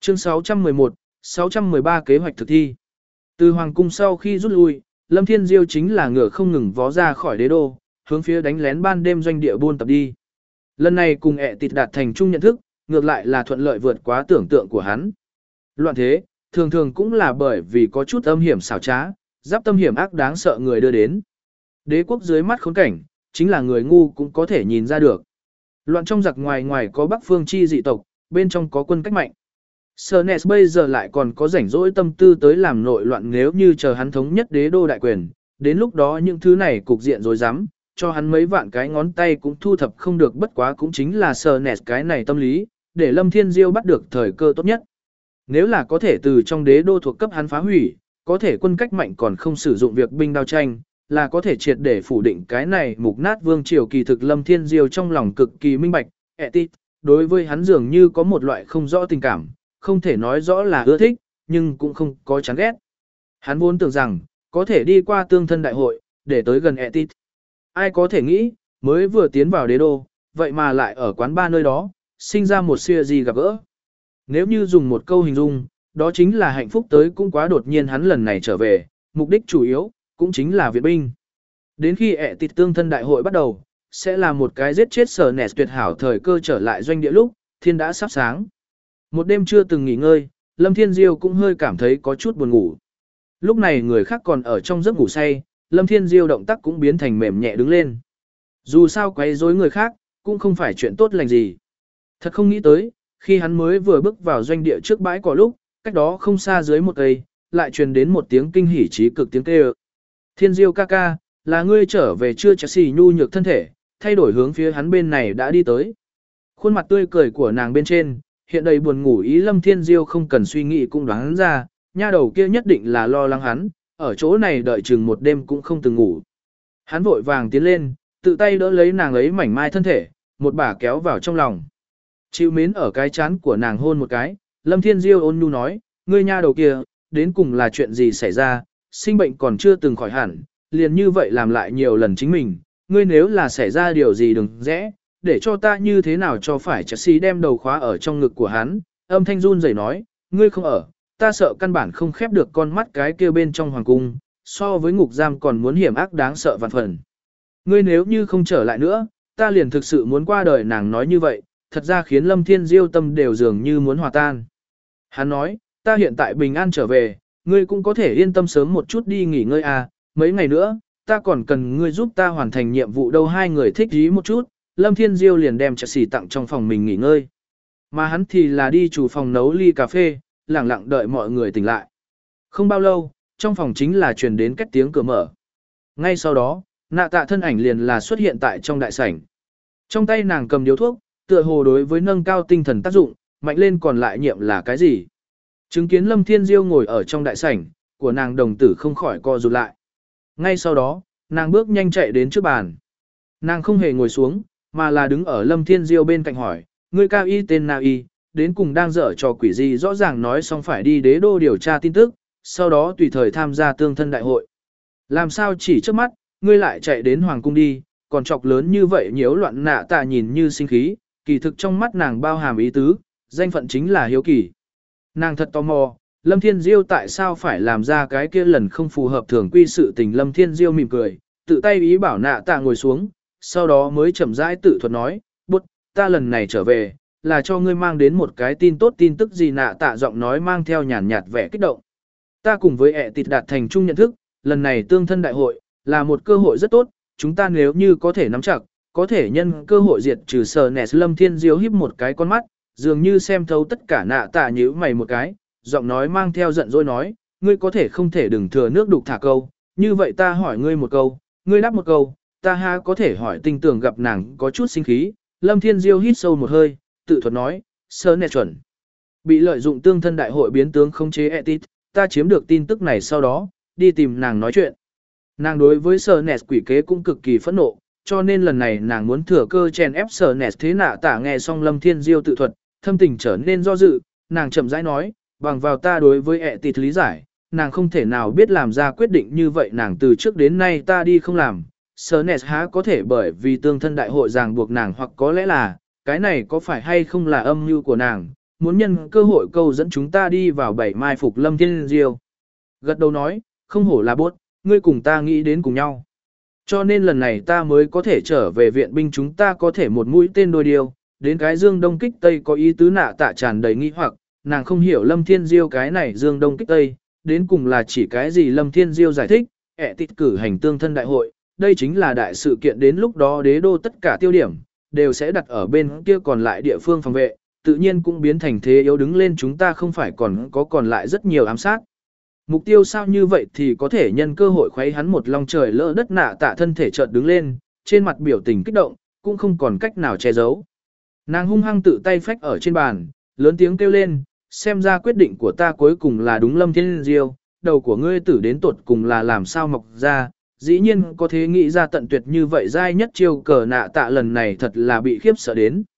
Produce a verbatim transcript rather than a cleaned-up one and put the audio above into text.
Chương sáu trăm mười một, sáu trăm mười ba kế hoạch thực thi. Từ hoàng cung sau khi rút lui, Lâm Thiên Diêu chính là ngựa không ngừng vó ra khỏi đế đô, hướng phía đánh lén ban đêm doanh địa buôn tập đi. Lần này cùng ẹ tịt đạt thành chung nhận thức, ngược lại là thuận lợi vượt quá tưởng tượng của hắn. Loạn thế, thường thường cũng là bởi vì có chút âm hiểm xảo trá, giáp tâm hiểm ác đáng sợ người đưa đến. Đế quốc dưới mắt khốn cảnh, chính là người ngu cũng có thể nhìn ra được. Loạn trong giặc ngoài ngoài có Bắc Phương chi dị tộc, bên trong có quân cách mạnh. Sernes bây giờ lại còn có rảnh rỗi tâm tư tới làm nội loạn, nếu như chờ hắn thống nhất đế đô đại quyền, đến lúc đó những thứ này cục diện rối rắm, cho hắn mấy vạn cái ngón tay cũng thu thập không được, bất quá cũng chính là Sernes cái này tâm lý, để Lâm Thiên Diêu bắt được thời cơ tốt nhất. Nếu là có thể từ trong đế đô thuộc cấp hắn phá hủy, có thể quân cách mạnh còn không sử dụng việc binh đao tranh, là có thể triệt để phủ định cái này mục nát vương triều. Kỳ thực Lâm Thiên Diêu trong lòng cực kỳ minh bạch, Etit, đối với hắn dường như có một loại không rõ tình cảm, không thể nói rõ là ưa thích, nhưng cũng không có chán ghét. Hắn vốn tưởng rằng, có thể đi qua tương thân đại hội, để tới gần Etit. Ai có thể nghĩ, mới vừa tiến vào đế đô, vậy mà lại ở quán ba nơi đó, sinh ra một siêu gì gặp gỡ. Nếu như dùng một câu hình dung, đó chính là hạnh phúc tới cũng quá đột nhiên. Hắn lần này trở về, mục đích chủ yếu, cũng chính là viện binh. Đến khi ẹ tịt tương thân đại hội bắt đầu, sẽ là một cái giết chết Sernes tuyệt hảo thời cơ. Trở lại doanh địa lúc, thiên đã sắp sáng. Một đêm chưa từng nghỉ ngơi, Lâm Thiên Diêu cũng hơi cảm thấy có chút buồn ngủ. Lúc này người khác còn ở trong giấc ngủ say, Lâm Thiên Diêu động tác cũng biến thành mềm nhẹ đứng lên. Dù sao quấy rối người khác, cũng không phải chuyện tốt lành gì. Thật không nghĩ tới, khi hắn mới vừa bước vào doanh địa trước bãi cỏ lúc, cách đó không xa dưới một cây, lại truyền đến một tiếng kinh hỉ trí cực tiếng kêu. Thiên Diêu ca ca, là ngươi trở về chưa? Chelsea nhu nhược thân thể, thay đổi hướng phía hắn bên này đã đi tới. Khuôn mặt tươi cười của nàng bên trên, hiện đầy buồn ngủ ý. Lâm Thiên Diêu không cần suy nghĩ cũng đoán ra, nha đầu kia nhất định là lo lắng hắn, ở chỗ này đợi chừng một đêm cũng không từng ngủ. Hắn vội vàng tiến lên, tự tay đỡ lấy nàng ấy mảnh mai thân thể, một bà kéo vào trong lòng. Chịu mến ở cái chán của nàng hôn một cái, Lâm Thiên Diêu ôn nhu nói, ngươi nha đầu kia, đến cùng là chuyện gì xảy ra, sinh bệnh còn chưa từng khỏi hẳn, liền như vậy làm lại nhiều lần chính mình, ngươi nếu là xảy ra điều gì đừng rẽ, để cho ta như thế nào cho phải. Chelsea đem đầu khóa ở trong ngực của hắn, âm thanh run rẩy nói, ngươi không ở, ta sợ căn bản không khép được con mắt cái kia bên trong hoàng cung, so với ngục giam còn muốn hiểm ác đáng sợ vạn phần. Ngươi nếu như không trở lại nữa, ta liền thực sự muốn qua đời. Nàng nói như vậy, thật ra khiến Lâm Thiên Diêu tâm đều dường như muốn hòa tan. Hắn nói, ta hiện tại bình an trở về, ngươi cũng có thể yên tâm sớm một chút đi nghỉ ngơi à, mấy ngày nữa, ta còn cần ngươi giúp ta hoàn thành nhiệm vụ đâu. Hai người thích ý một chút, Lâm Thiên Diêu liền đem Chelsea tặng trong phòng mình nghỉ ngơi. Mà hắn thì là đi chủ phòng nấu ly cà phê, lặng lặng đợi mọi người tỉnh lại. Không bao lâu, trong phòng chính là truyền đến cách tiếng cửa mở. Ngay sau đó, Nạ Tạ thân ảnh liền là xuất hiện tại trong đại sảnh. Trong tay nàng cầm điếu thuốc, tựa hồ đối với nâng cao tinh thần tác dụng, mạnh lên còn lại nhiệm là cái gì. Chứng kiến Lâm Thiên Diêu ngồi ở trong đại sảnh, của nàng đồng tử không khỏi co rụt lại. Ngay sau đó, nàng bước nhanh chạy đến trước bàn. Nàng không hề ngồi xuống, mà là đứng ở Lâm Thiên Diêu bên cạnh hỏi, ngươi cao y tên nào y, đến cùng đang dở trò quỷ gì? Rõ ràng nói xong phải đi đế đô điều tra tin tức, sau đó tùy thời tham gia tương thân đại hội. Làm sao chỉ trước mắt, ngươi lại chạy đến hoàng cung đi, còn chọc lớn như vậy nhiễu loạn. Nạ Tạ nhìn như sinh khí, kỳ thực trong mắt nàng bao hàm ý tứ, danh phận chính là hiếu kỳ. Nàng thật tò mò, Lâm Thiên Diêu tại sao phải làm ra cái kia lần không phù hợp thường quy sự tình. Lâm Thiên Diêu mỉm cười, tự tay ý bảo Nạ Tạ ngồi xuống, sau đó mới chậm rãi tự thuật nói, bút, ta lần này trở về, là cho ngươi mang đến một cái tin tốt. Tin tức gì? Nạ Tạ giọng nói mang theo nhàn nhạt vẻ kích động. Ta cùng với ẹ tịt đạt thành chung nhận thức, lần này tương thân đại hội, là một cơ hội rất tốt, chúng ta nếu như có thể nắm chặt, có thể nhân cơ hội diệt trừ Sernes. Lâm Thiên Diêu híp một cái con mắt, dường như xem thấu tất cả. Nạ Tạ nhíu mày một cái, giọng nói mang theo giận dỗi nói, ngươi có thể không thể đừng thừa nước đục thả câu, như vậy ta hỏi ngươi một câu, ngươi đáp một câu, ta ha có thể hỏi. Tinh tưởng gặp nàng có chút sinh khí, Lâm Thiên Diêu hít sâu một hơi, tự thuật nói, Sernes chuẩn bị lợi dụng tương thân đại hội biến tướng khống chế Etit, ta chiếm được tin tức này sau đó, đi tìm nàng nói chuyện. Nàng đối với Sernes quỷ kế cũng cực kỳ phẫn nộ, cho nên lần này nàng muốn thừa cơ chèn ép Sernes. Thế Nạ Tạ nghe xong Lâm Thiên Diêu tự thuật, thâm tình trở nên do dự, nàng chậm rãi nói, bằng vào ta đối với Etit lý giải, nàng không thể nào biết làm ra quyết định như vậy. Nàng từ trước đến nay ta đi không làm, Sernes há có thể bởi vì tương thân đại hội ràng buộc nàng, hoặc có lẽ là, cái này có phải hay không là âm mưu của nàng, muốn nhân cơ hội câu dẫn chúng ta đi vào bảy mai phục Lâm Thiên Diêu. Gật đầu nói, không hổ là bốt, ngươi cùng ta nghĩ đến cùng nhau. Cho nên lần này ta mới có thể trở về viện binh, chúng ta có thể một mũi tên đôi điều, đến cái dương đông kích tây có ý tứ. Nạ Tạ tràn đầy nghi hoặc, nàng không hiểu Lâm Thiên Diêu cái này dương đông kích tây, đến cùng là chỉ cái gì. Lâm Thiên Diêu giải thích, ẹ tịt cử hành tương thân đại hội, đây chính là đại sự kiện, đến lúc đó đế đô tất cả tiêu điểm, đều sẽ đặt ở bên kia, còn lại địa phương phòng vệ, tự nhiên cũng biến thành thế yếu đứng lên, chúng ta không phải còn có còn lại rất nhiều ám sát. Mục tiêu sao như vậy thì có thể nhân cơ hội khuấy hắn một lòng trời lỡ đất. Nạ Tạ thân thể chợt đứng lên, trên mặt biểu tình kích động, cũng không còn cách nào che giấu. Nàng hung hăng tự tay phách ở trên bàn, lớn tiếng kêu lên, xem ra quyết định của ta cuối cùng là đúng. Lâm Thiên Diêu, đầu của ngươi tử đến tột cùng là làm sao mọc ra, dĩ nhiên có thể nghĩ ra tận tuyệt như vậy, dai nhất chiêu cờ. Nạ Tạ lần này thật là bị khiếp sợ đến.